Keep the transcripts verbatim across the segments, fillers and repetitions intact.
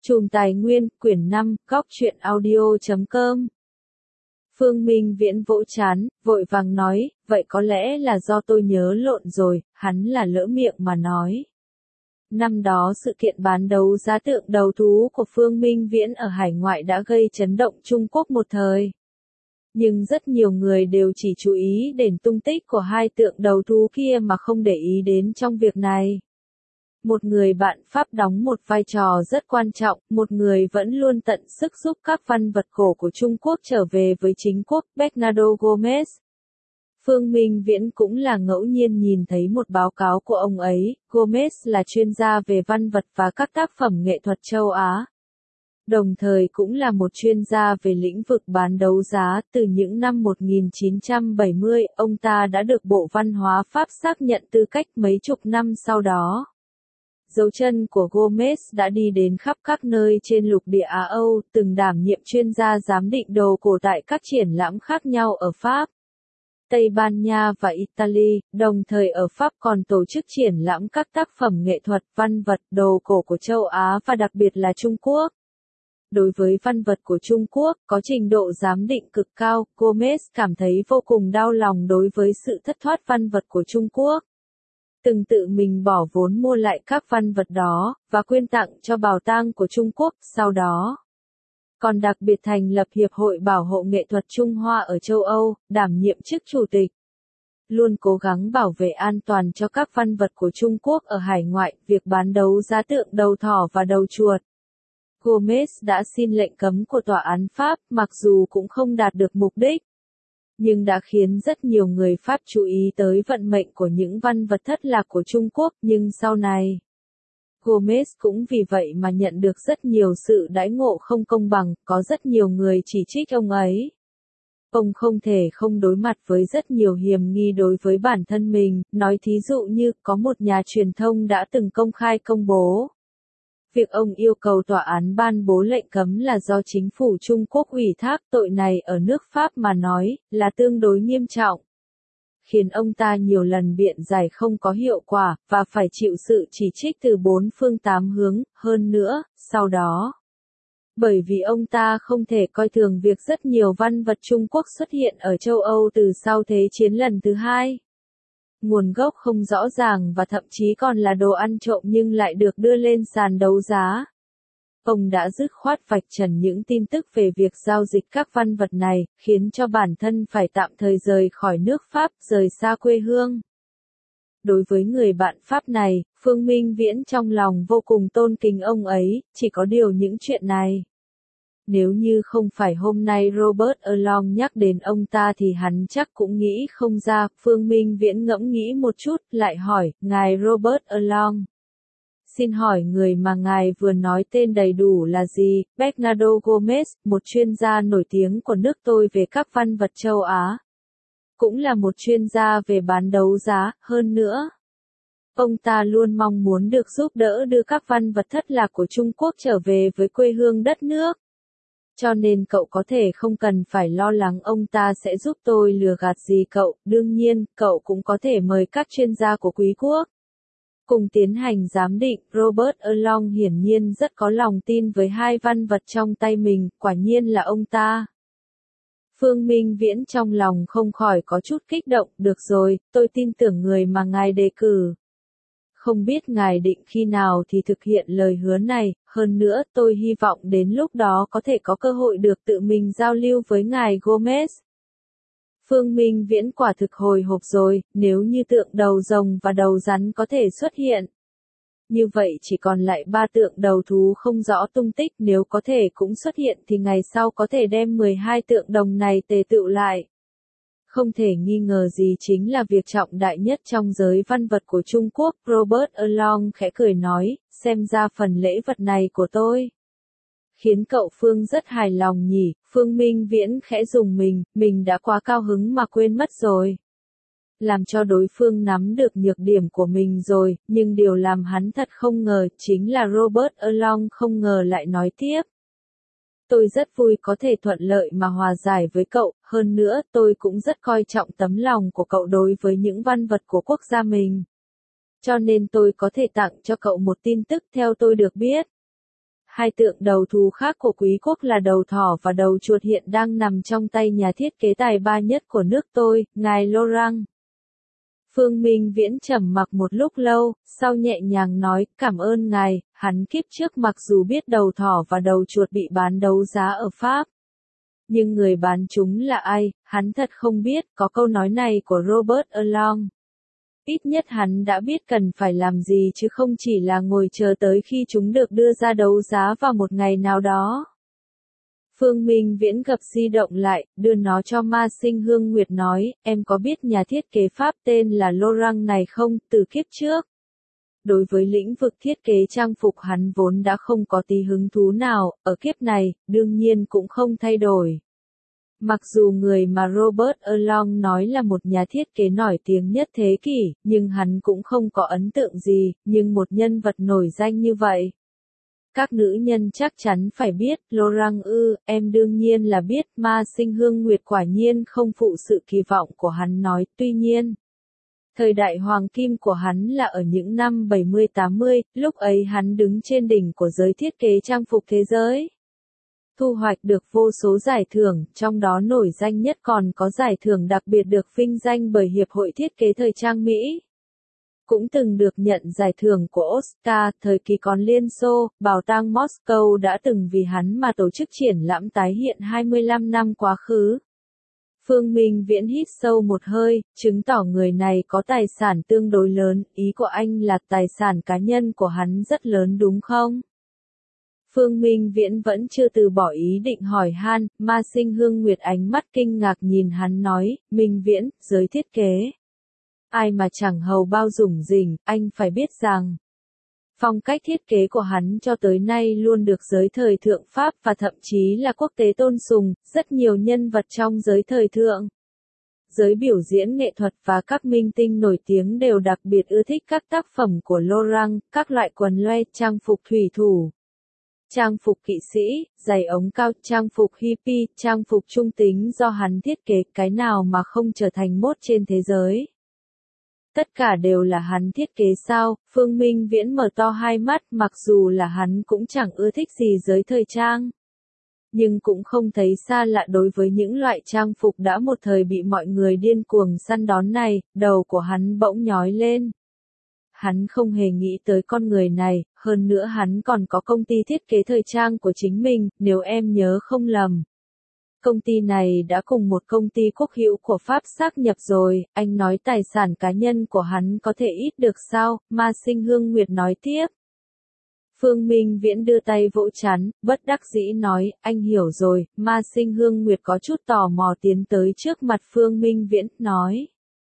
Chùm Tài Nguyên, quyển năm, góc truyện audio chấm com. Phương Minh Viễn vỗ trán, vội vàng nói, vậy có lẽ là do tôi nhớ lộn rồi, hắn là lỡ miệng mà nói. Năm đó sự kiện bán đấu giá tượng đầu thú của Phương Minh Viễn ở hải ngoại đã gây chấn động Trung Quốc một thời. Nhưng rất nhiều người đều chỉ chú ý đến tung tích của hai tượng đầu thú kia mà không để ý đến trong việc này. Một người bạn Pháp đóng một vai trò rất quan trọng, một người vẫn luôn tận sức giúp các văn vật cổ của Trung Quốc trở về với chính quốc, Bernardo Gomez. Phương Minh Viễn cũng là ngẫu nhiên nhìn thấy một báo cáo của ông ấy. Gomez là chuyên gia về văn vật và các tác phẩm nghệ thuật châu Á. Đồng thời cũng là một chuyên gia về lĩnh vực bán đấu giá. Từ những năm một nghìn chín trăm bảy mươi, ông ta đã được Bộ Văn hóa Pháp xác nhận tư cách mấy chục năm sau đó. Dấu chân của Gomez đã đi đến khắp các nơi trên lục địa Á Âu, từng đảm nhiệm chuyên gia giám định đồ cổ tại các triển lãm khác nhau ở Pháp, Tây Ban Nha và Italy, đồng thời ở Pháp còn tổ chức triển lãm các tác phẩm nghệ thuật, văn vật, đồ cổ của châu Á và đặc biệt là Trung Quốc. Đối với văn vật của Trung Quốc, có trình độ giám định cực cao, Gomez cảm thấy vô cùng đau lòng đối với sự thất thoát văn vật của Trung Quốc. Từng tự mình bỏ vốn mua lại các văn vật đó, và quyên tặng cho bảo tàng của Trung Quốc, sau đó còn đặc biệt thành lập Hiệp hội Bảo hộ Nghệ thuật Trung Hoa ở châu Âu, đảm nhiệm chức chủ tịch. Luôn cố gắng bảo vệ an toàn cho các văn vật của Trung Quốc ở hải ngoại, việc bán đấu giá tượng đầu thỏ và đầu chuột. Gomez đã xin lệnh cấm của tòa án Pháp, mặc dù cũng không đạt được mục đích, nhưng đã khiến rất nhiều người Pháp chú ý tới vận mệnh của những văn vật thất lạc của Trung Quốc, nhưng sau này, Gomez cũng vì vậy mà nhận được rất nhiều sự đãi ngộ không công bằng, có rất nhiều người chỉ trích ông ấy. Ông không thể không đối mặt với rất nhiều hiềm nghi đối với bản thân mình, nói thí dụ như có một nhà truyền thông đã từng công khai công bố. Việc ông yêu cầu tòa án ban bố lệnh cấm là do chính phủ Trung Quốc ủy thác, tội này ở nước Pháp mà nói, là tương đối nghiêm trọng. Khiến ông ta nhiều lần biện giải không có hiệu quả, và phải chịu sự chỉ trích từ bốn phương tám hướng, hơn nữa, sau đó. Bởi vì ông ta không thể coi thường việc rất nhiều văn vật Trung Quốc xuất hiện ở châu Âu từ sau Thế chiến lần thứ hai. Nguồn gốc không rõ ràng và thậm chí còn là đồ ăn trộm nhưng lại được đưa lên sàn đấu giá. Ông đã dứt khoát vạch trần những tin tức về việc giao dịch các văn vật này, khiến cho bản thân phải tạm thời rời khỏi nước Pháp, rời xa quê hương. Đối với người bạn Pháp này, Phương Minh Viễn trong lòng vô cùng tôn kính ông ấy, chỉ có điều những chuyện này. Nếu như không phải hôm nay Robert Erlong nhắc đến ông ta thì hắn chắc cũng nghĩ không ra. Phương Minh Viễn ngẫm nghĩ một chút, lại hỏi, ngài Robert Erlong. Xin hỏi người mà ngài vừa nói tên đầy đủ là gì? Bernardo Gomez, một chuyên gia nổi tiếng của nước tôi về các văn vật châu Á. Cũng là một chuyên gia về bán đấu giá, hơn nữa. Ông ta luôn mong muốn được giúp đỡ đưa các văn vật thất lạc của Trung Quốc trở về với quê hương đất nước. Cho nên cậu có thể không cần phải lo lắng ông ta sẽ giúp tôi lừa gạt gì cậu, đương nhiên, cậu cũng có thể mời các chuyên gia của quý quốc. Cùng tiến hành giám định, Robert Erlong hiển nhiên rất có lòng tin với hai văn vật trong tay mình, quả nhiên là ông ta. Phương Minh Viễn trong lòng không khỏi có chút kích động, được rồi, tôi tin tưởng người mà ngài đề cử. Không biết ngài định khi nào thì thực hiện lời hứa này, hơn nữa tôi hy vọng đến lúc đó có thể có cơ hội được tự mình giao lưu với ngài Gomez. Phương Minh Viễn quả thực hồi hộp rồi, nếu như tượng đầu rồng và đầu rắn có thể xuất hiện. Như vậy chỉ còn lại ba tượng đầu thú không rõ tung tích, nếu có thể cũng xuất hiện thì ngày sau có thể đem mười hai tượng đồng này tề tựu lại. Không thể nghi ngờ gì chính là việc trọng đại nhất trong giới văn vật của Trung Quốc. Robert Erlong khẽ cười nói, xem ra phần lễ vật này của tôi khiến cậu Phương rất hài lòng nhỉ. Phương Minh Viễn khẽ rùng mình, mình đã quá cao hứng mà quên mất rồi. Làm cho đối phương nắm được nhược điểm của mình rồi, nhưng điều làm hắn thật không ngờ chính là Robert Erlong không ngờ lại nói tiếp. Tôi rất vui có thể thuận lợi mà hòa giải với cậu, hơn nữa tôi cũng rất coi trọng tấm lòng của cậu đối với những văn vật của quốc gia mình. Cho nên tôi có thể tặng cho cậu một tin tức theo tôi được biết. hai tượng đầu thú khác của quý quốc là đầu thỏ và đầu chuột hiện đang nằm trong tay nhà thiết kế tài ba nhất của nước tôi, ngài Laurent. Phương Minh Viễn trầm mặc một lúc lâu, sau nhẹ nhàng nói, cảm ơn ngài, hắn kiếp trước mặc dù biết đầu thỏ và đầu chuột bị bán đấu giá ở Pháp. Nhưng người bán chúng là ai, hắn thật không biết, có câu nói này của Robert Along. Ít nhất hắn đã biết cần phải làm gì chứ không chỉ là ngồi chờ tới khi chúng được đưa ra đấu giá vào một ngày nào đó. Phương Minh Viễn gập di động lại, đưa nó cho Ma Sinh Hương Nguyệt nói, em có biết nhà thiết kế Pháp tên là Laurent này không, từ kiếp trước. Đối với lĩnh vực thiết kế trang phục hắn vốn đã không có tí hứng thú nào, ở kiếp này, đương nhiên cũng không thay đổi. Mặc dù người mà Robert Along nói là một nhà thiết kế nổi tiếng nhất thế kỷ, nhưng hắn cũng không có ấn tượng gì, nhưng một nhân vật nổi danh như vậy. Các nữ nhân chắc chắn phải biết, Laurent ư, em đương nhiên là biết, Ma Sinh Hương Nguyệt quả nhiên không phụ sự kỳ vọng của hắn nói, tuy nhiên. Thời đại hoàng kim của hắn là ở những năm bảy mươi tám mươi, lúc ấy hắn đứng trên đỉnh của giới thiết kế trang phục thế giới. Thu hoạch được vô số giải thưởng, trong đó nổi danh nhất còn có giải thưởng đặc biệt được vinh danh bởi Hiệp hội Thiết kế Thời trang Mỹ. Cũng từng được nhận giải thưởng của Oscar, thời kỳ còn Liên Xô, Bảo tàng Moscow đã từng vì hắn mà tổ chức triển lãm tái hiện hai mươi lăm năm quá khứ. Phương Minh Viễn hít sâu một hơi, chứng tỏ người này có tài sản tương đối lớn, ý của anh là tài sản cá nhân của hắn rất lớn đúng không? Phương Minh Viễn vẫn chưa từ bỏ ý định hỏi han, Ma Sinh Hương Nguyệt ánh mắt kinh ngạc nhìn hắn nói, Minh Viễn, giới thiết kế. Ai mà chẳng hầu bao rủng rỉnh, anh phải biết rằng. Phong cách thiết kế của hắn cho tới nay luôn được giới thời thượng Pháp và thậm chí là quốc tế tôn sùng, rất nhiều nhân vật trong giới thời thượng. Giới biểu diễn nghệ thuật và các minh tinh nổi tiếng đều đặc biệt ưa thích các tác phẩm của Laurent, các loại quần loe, trang phục thủy thủ. Trang phục kỵ sĩ, giày ống cao, trang phục hippie, trang phục trung tính do hắn thiết kế, cái nào mà không trở thành mốt trên thế giới. Tất cả đều là hắn thiết kế sao, Phương Minh Viễn mở to hai mắt, mặc dù là hắn cũng chẳng ưa thích gì giới thời trang. Nhưng cũng không thấy xa lạ đối với những loại trang phục đã một thời bị mọi người điên cuồng săn đón này, đầu của hắn bỗng nhói lên. Hắn không hề nghĩ tới con người này, hơn nữa hắn còn có công ty thiết kế thời trang của chính mình, nếu em nhớ không lầm. Công ty này đã cùng một công ty quốc hữu của Pháp sáp nhập rồi, anh nói tài sản cá nhân của hắn có thể ít được sao, Ma Sinh Hương Nguyệt nói tiếp. Phương Minh Viễn đưa tay vỗ chán, bất đắc dĩ nói, anh hiểu rồi, Ma Sinh Hương Nguyệt có chút tò mò tiến tới trước mặt Phương Minh Viễn, nói.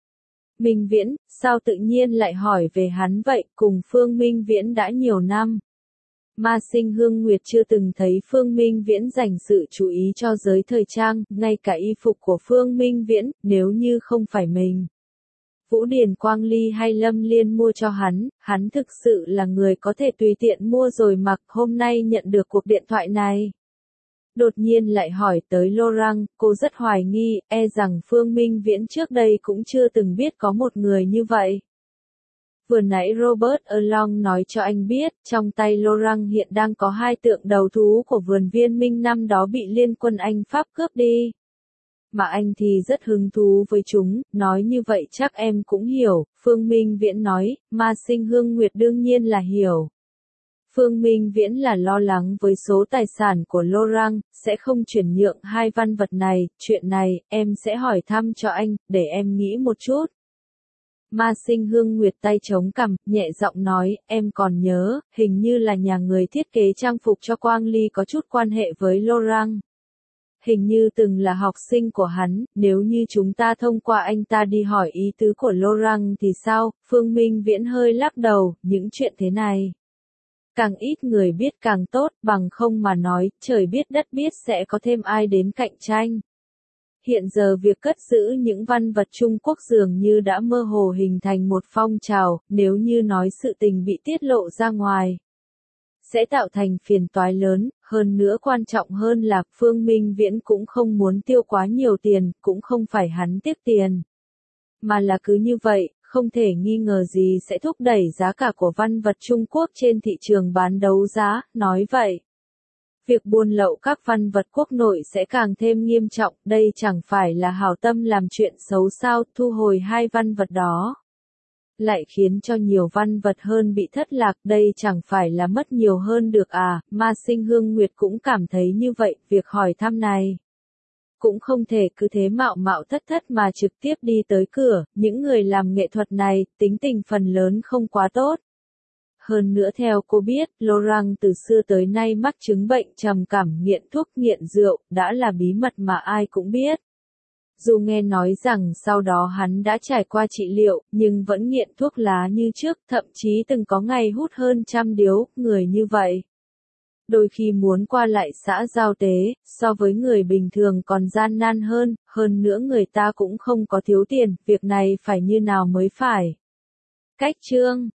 Minh Viễn, sao tự nhiên lại hỏi về hắn vậy, cùng Phương Minh Viễn đã nhiều năm. Ma Sinh Hương Nguyệt chưa từng thấy Phương Minh Viễn dành sự chú ý cho giới thời trang, ngay cả y phục của Phương Minh Viễn, nếu như không phải mình. Vũ Điển Quang Ly hay Lâm Liên mua cho hắn, hắn thực sự là người có thể tùy tiện mua rồi mặc, hôm nay nhận được cuộc điện thoại này. Đột nhiên lại hỏi tới Laurent, cô rất hoài nghi, e rằng Phương Minh Viễn trước đây cũng chưa từng biết có một người như vậy. Vừa nãy Robert Along nói cho anh biết, trong tay Laurent hiện đang có hai tượng đầu thú của vườn viên minh năm đó bị liên quân Anh Pháp cướp đi. Mà anh thì rất hứng thú với chúng, nói như vậy chắc em cũng hiểu, Phương Minh Viễn nói, Ma Sinh Hương Nguyệt đương nhiên là hiểu. Phương Minh Viễn là lo lắng với số tài sản của Laurent, sẽ không chuyển nhượng hai văn vật này, chuyện này, em sẽ hỏi thăm cho anh, để em nghĩ một chút. Ma Sinh Hương Nguyệt tay chống cằm, nhẹ giọng nói, em còn nhớ, hình như là nhà người thiết kế trang phục cho Quang Ly có chút quan hệ với Laurent. Hình như từng là học sinh của hắn, nếu như chúng ta thông qua anh ta đi hỏi ý tứ của Laurent thì sao, Phương Minh Viễn hơi lắc đầu, những chuyện thế này. Càng ít người biết càng tốt, bằng không mà nói, trời biết đất biết sẽ có thêm ai đến cạnh tranh. Hiện giờ việc cất giữ những văn vật Trung Quốc dường như đã mơ hồ hình thành một phong trào, nếu như nói sự tình bị tiết lộ ra ngoài, sẽ tạo thành phiền toái lớn, hơn nữa quan trọng hơn là Phương Minh Viễn cũng không muốn tiêu quá nhiều tiền, cũng không phải hắn tiếc tiền. Mà là cứ như vậy, không thể nghi ngờ gì sẽ thúc đẩy giá cả của văn vật Trung Quốc trên thị trường bán đấu giá, nói vậy. việc buôn lậu các văn vật quốc nội sẽ càng thêm nghiêm trọng, đây chẳng phải là hảo tâm làm chuyện xấu sao, thu hồi hai văn vật đó. Lại khiến cho nhiều văn vật hơn bị thất lạc, đây chẳng phải là mất nhiều hơn được à, Ma Sinh Hương Nguyệt cũng cảm thấy như vậy, việc hỏi thăm này cũng không thể cứ thế mạo mạo thất thất mà trực tiếp đi tới cửa, những người làm nghệ thuật này, tính tình phần lớn không quá tốt. Hơn nữa theo cô biết, Laurent từ xưa tới nay mắc chứng bệnh trầm cảm, nghiện thuốc, nghiện rượu, đã là bí mật mà ai cũng biết. Dù nghe nói rằng sau đó hắn đã trải qua trị liệu, nhưng vẫn nghiện thuốc lá như trước, thậm chí từng có ngày hút hơn trăm điếu, người như vậy. Đôi khi muốn qua lại xã giao tế, so với người bình thường còn gian nan hơn, hơn nữa người ta cũng không có thiếu tiền, việc này phải như nào mới phải. Cách chương